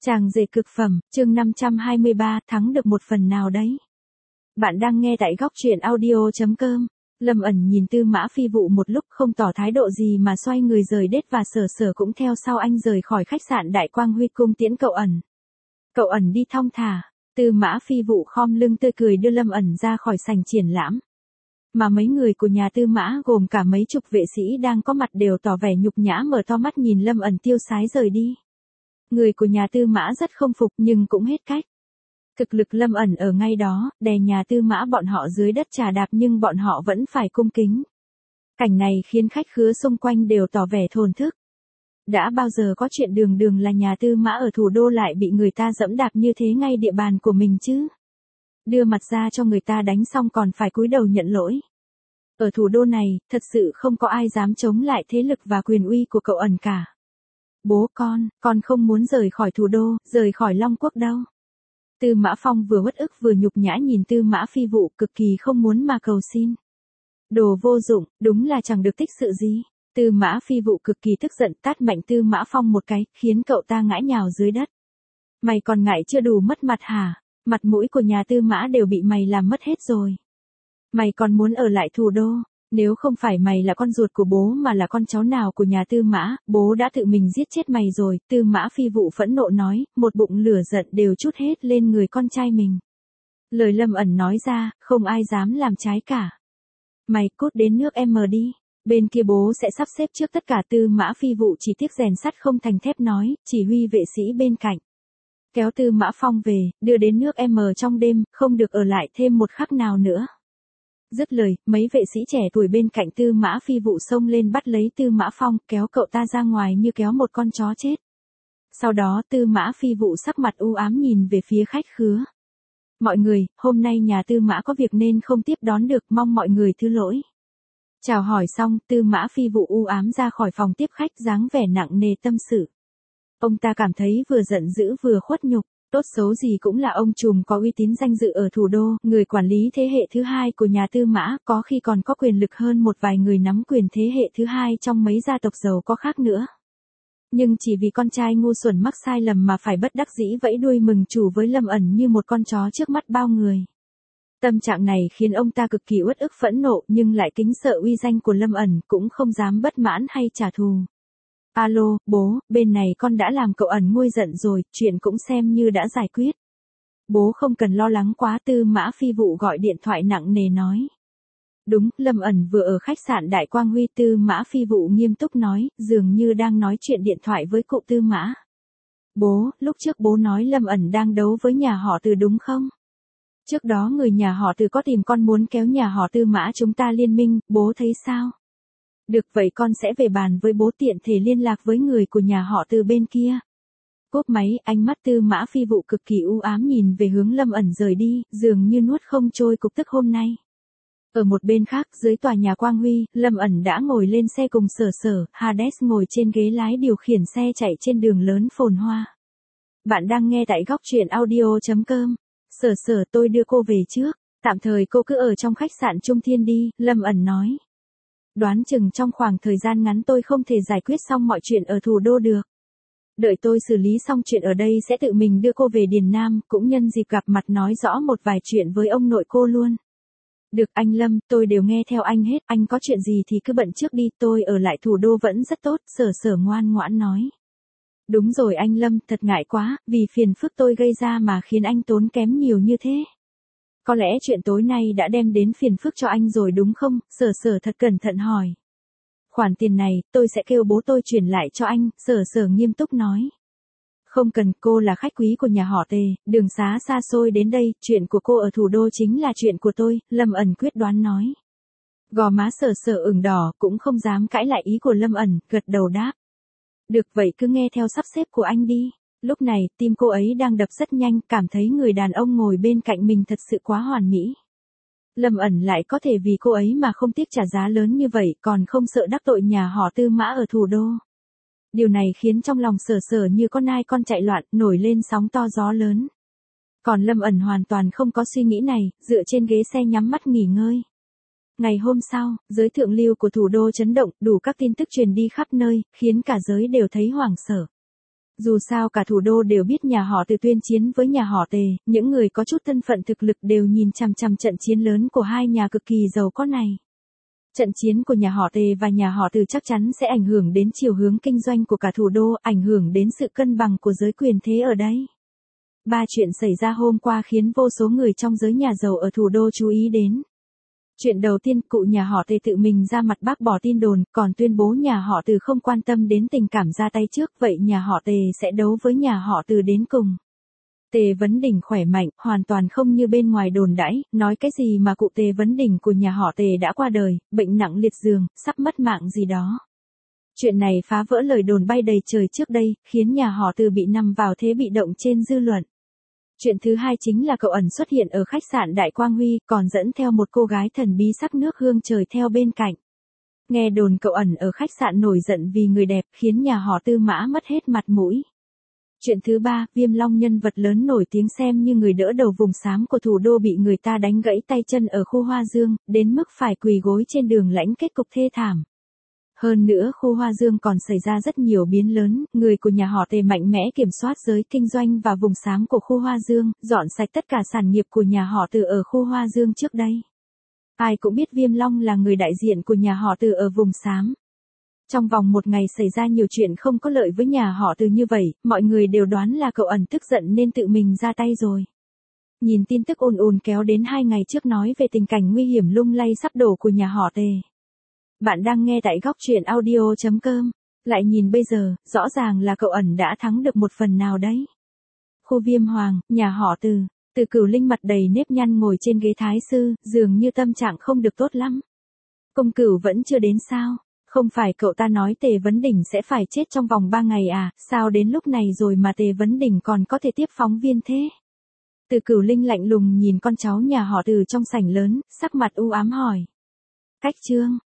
Chàng rể cực phẩm, chương 523, thắng được một phần nào đấy. Bạn đang nghe tại góc truyện audio.com. Lâm ẩn nhìn Tư Mã Phi Vụ một lúc không tỏ thái độ gì mà xoay người rời đết và Sở Sở cũng theo sau anh rời khỏi khách sạn Đại Quang Huy cung tiễn cậu ẩn. Cậu ẩn đi thong thả, Tư Mã Phi Vụ khom lưng tươi cười đưa Lâm ẩn ra khỏi sảnh triển lãm. Mà mấy người của nhà Tư Mã gồm cả mấy chục vệ sĩ đang có mặt đều tỏ vẻ nhục nhã mở to mắt nhìn Lâm ẩn tiêu sái rời đi. Người của nhà Tư Mã rất không phục nhưng cũng hết cách. Thực lực Lâm ẩn ở ngay đó, đè nhà Tư Mã bọn họ dưới đất trà đạp nhưng bọn họ vẫn phải cung kính. Cảnh này khiến khách khứa xung quanh đều tỏ vẻ thổn thức. Đã bao giờ có chuyện đường đường là nhà Tư Mã ở thủ đô lại bị người ta dẫm đạp như thế ngay địa bàn của mình chứ? Đưa mặt ra cho người ta đánh xong còn phải cúi đầu nhận lỗi. Ở thủ đô này, thật sự không có ai dám chống lại thế lực và quyền uy của cậu ẩn cả. Bố con không muốn rời khỏi thủ đô, rời khỏi Long Quốc đâu. Tư Mã Phong vừa uất ức vừa nhục nhã nhìn Tư Mã Phi Vụ cực kỳ không muốn mà cầu xin. Đồ vô dụng, đúng là chẳng được tích sự gì. Tư Mã Phi Vụ cực kỳ tức giận tát mạnh Tư Mã Phong một cái, khiến cậu ta ngã nhào dưới đất. Mày còn ngại chưa đủ mất mặt hả? Mặt mũi của nhà Tư Mã đều bị mày làm mất hết rồi. Mày còn muốn ở lại thủ đô? Nếu không phải mày là con ruột của bố mà là con cháu nào của nhà Tư Mã, bố đã tự mình giết chết mày rồi. Tư Mã Phi Vụ phẫn nộ nói, một bụng lửa giận đều trút hết lên người con trai mình. Lời Lâm ẩn nói ra, không ai dám làm trái cả. Mày cút đến nước M đi, bên kia bố sẽ sắp xếp trước tất cả. Tư Mã Phi Vụ chỉ tiếc rèn sắt không thành thép nói, chỉ huy vệ sĩ bên cạnh. Kéo Tư Mã Phong về, đưa đến nước M trong đêm, không được ở lại thêm một khắc nào nữa. Dứt lời, mấy vệ sĩ trẻ tuổi bên cạnh Tư Mã Phi Vụ xông lên bắt lấy Tư Mã Phong, kéo cậu ta ra ngoài như kéo một con chó chết. Sau đó Tư Mã Phi Vụ sắc mặt u ám nhìn về phía khách khứa. Mọi người, hôm nay nhà Tư Mã có việc nên không tiếp đón được, mong mọi người thứ lỗi. Chào hỏi xong, Tư Mã Phi Vụ u ám ra khỏi phòng tiếp khách dáng vẻ nặng nề tâm sự. Ông ta cảm thấy vừa giận dữ vừa khuất nhục. Tốt xấu gì cũng là ông trùm có uy tín danh dự ở thủ đô, người quản lý thế hệ thứ hai của nhà Tư Mã, có khi còn có quyền lực hơn một vài người nắm quyền thế hệ thứ hai trong mấy gia tộc giàu có khác nữa. Nhưng chỉ vì con trai ngu xuẩn mắc sai lầm mà phải bất đắc dĩ vẫy đuôi mừng chủ với Lâm ẩn như một con chó trước mắt bao người. Tâm trạng này khiến ông ta cực kỳ uất ức phẫn nộ nhưng lại kính sợ uy danh của Lâm ẩn, cũng không dám bất mãn hay trả thù. Alo, bố, bên này con đã làm cậu ẩn nguôi giận rồi, chuyện cũng xem như đã giải quyết. Bố không cần lo lắng quá. Tư Mã Phi Vụ gọi điện thoại nặng nề nói. Đúng, Lâm ẩn vừa ở khách sạn Đại Quang Huy. Tư Mã Phi Vụ nghiêm túc nói, dường như đang nói chuyện điện thoại với cụ Tư Mã. Bố, lúc trước bố nói Lâm ẩn đang đấu với nhà họ Từ đúng không? Trước đó người nhà họ Từ có tìm con muốn kéo nhà họ Tư Mã chúng ta liên minh, bố thấy sao? Được vậy con sẽ về bàn với bố tiện thể liên lạc với người của nhà họ Từ bên kia. Cúp máy, ánh mắt Tư Mã Phi Vụ cực kỳ u ám nhìn về hướng Lâm ẩn rời đi, dường như nuốt không trôi cục tức hôm nay. Ở một bên khác, dưới tòa nhà Quang Huy, Lâm ẩn đã ngồi lên xe cùng Sở Sở, Hades ngồi trên ghế lái điều khiển xe chạy trên đường lớn phồn hoa. Bạn đang nghe tại góc truyện audio.com. Sở Sở, tôi đưa cô về trước, tạm thời cô cứ ở trong khách sạn Trung Thiên đi, Lâm ẩn nói. Đoán chừng trong khoảng thời gian ngắn tôi không thể giải quyết xong mọi chuyện ở thủ đô được. Đợi tôi xử lý xong chuyện ở đây sẽ tự mình đưa cô về Điền Nam, cũng nhân dịp gặp mặt nói rõ một vài chuyện với ông nội cô luôn. Được anh Lâm, tôi đều nghe theo anh hết, anh có chuyện gì thì cứ bận trước đi, tôi ở lại thủ đô vẫn rất tốt, Sở Sở ngoan ngoãn nói. Đúng rồi anh Lâm, thật ngại quá, vì phiền phức tôi gây ra mà khiến anh tốn kém nhiều như thế. Có lẽ chuyện tối nay đã đem đến phiền phức cho anh rồi đúng không? Sở Sở thật cẩn thận hỏi. Khoản tiền này, tôi sẽ kêu bố tôi chuyển lại cho anh, Sở Sở nghiêm túc nói. Không cần, cô là khách quý của nhà họ Tề, đường xá xa xôi đến đây, chuyện của cô ở thủ đô chính là chuyện của tôi, Lâm ẩn quyết đoán nói. Gò má Sở Sở ửng đỏ, cũng không dám cãi lại ý của Lâm ẩn, gật đầu đáp. Được vậy cứ nghe theo sắp xếp của anh đi. Lúc này, tim cô ấy đang đập rất nhanh, cảm thấy người đàn ông ngồi bên cạnh mình thật sự quá hoàn mỹ. Lâm ẩn lại có thể vì cô ấy mà không tiếc trả giá lớn như vậy, còn không sợ đắc tội nhà họ Tư Mã ở thủ đô. Điều này khiến trong lòng Sở Sở như con nai con chạy loạn, nổi lên sóng to gió lớn. Còn Lâm ẩn hoàn toàn không có suy nghĩ này, dựa trên ghế xe nhắm mắt nghỉ ngơi. Ngày hôm sau, giới thượng lưu của thủ đô chấn động, đủ các tin tức truyền đi khắp nơi, khiến cả giới đều thấy hoảng sợ. Dù sao cả thủ đô đều biết nhà họ Từ tuyên chiến với nhà họ Tề, những người có chút thân phận thực lực đều nhìn chằm chằm trận chiến lớn của hai nhà cực kỳ giàu có này. Trận chiến của nhà họ Tề và nhà họ Từ chắc chắn sẽ ảnh hưởng đến chiều hướng kinh doanh của cả thủ đô, ảnh hưởng đến sự cân bằng của giới quyền thế ở đây. Ba chuyện xảy ra hôm qua khiến vô số người trong giới nhà giàu ở thủ đô chú ý đến. Chuyện đầu tiên, cụ nhà họ Tề tự mình ra mặt bác bỏ tin đồn, còn tuyên bố nhà họ Từ không quan tâm đến tình cảm ra tay trước, vậy nhà họ Tề sẽ đấu với nhà họ Từ đến cùng. Tề Vấn Đỉnh khỏe mạnh, hoàn toàn không như bên ngoài đồn đãi, nói cái gì mà cụ Tề Vấn Đỉnh của nhà họ Tề đã qua đời, bệnh nặng liệt giường, sắp mất mạng gì đó. Chuyện này phá vỡ lời đồn bay đầy trời trước đây, khiến nhà họ Từ bị nằm vào thế bị động trên dư luận. Chuyện thứ hai chính là cậu ẩn xuất hiện ở khách sạn Đại Quang Huy, còn dẫn theo một cô gái thần bí sắc nước hương trời theo bên cạnh. Nghe đồn cậu ẩn ở khách sạn nổi giận vì người đẹp, khiến nhà họ Tư Mã mất hết mặt mũi. Chuyện thứ ba, Viêm Long nhân vật lớn nổi tiếng xem như người đỡ đầu vùng xám của thủ đô bị người ta đánh gãy tay chân ở khu Hoa Dương, đến mức phải quỳ gối trên đường lãnh kết cục thê thảm. Hơn nữa khu Hoa Dương còn xảy ra rất nhiều biến lớn, người của nhà họ Tề mạnh mẽ kiểm soát giới kinh doanh và vùng xám của khu Hoa Dương, dọn sạch tất cả sản nghiệp của nhà họ Từ ở khu Hoa Dương trước đây. Ai cũng biết Viêm Long là người đại diện của nhà họ Từ ở vùng xám. Trong vòng một ngày xảy ra nhiều chuyện không có lợi với nhà họ Từ như vậy, mọi người đều đoán là cậu ẩn tức giận nên tự mình ra tay rồi. Nhìn tin tức ùn ùn kéo đến 2 ngày trước nói về tình cảnh nguy hiểm lung lay sắp đổ của nhà họ Tề. Bạn đang nghe tại góc truyện audio.com. Lại nhìn bây giờ, rõ ràng là cậu ẩn đã thắng được một phần nào đấy. Khu Viêm Hoàng, nhà họ Từ. Từ Cửu Linh mặt đầy nếp nhăn ngồi trên ghế thái sư, dường như tâm trạng không được tốt lắm. Công Cửu vẫn chưa đến sao? Không phải cậu ta nói Tề Vấn Đỉnh sẽ phải chết trong vòng 3 ngày à, sao đến lúc này rồi mà Tề Vấn Đỉnh còn có thể tiếp phóng viên thế? Từ Cửu Linh lạnh lùng nhìn con cháu nhà họ Từ trong sảnh lớn, sắc mặt u ám hỏi. Cách chương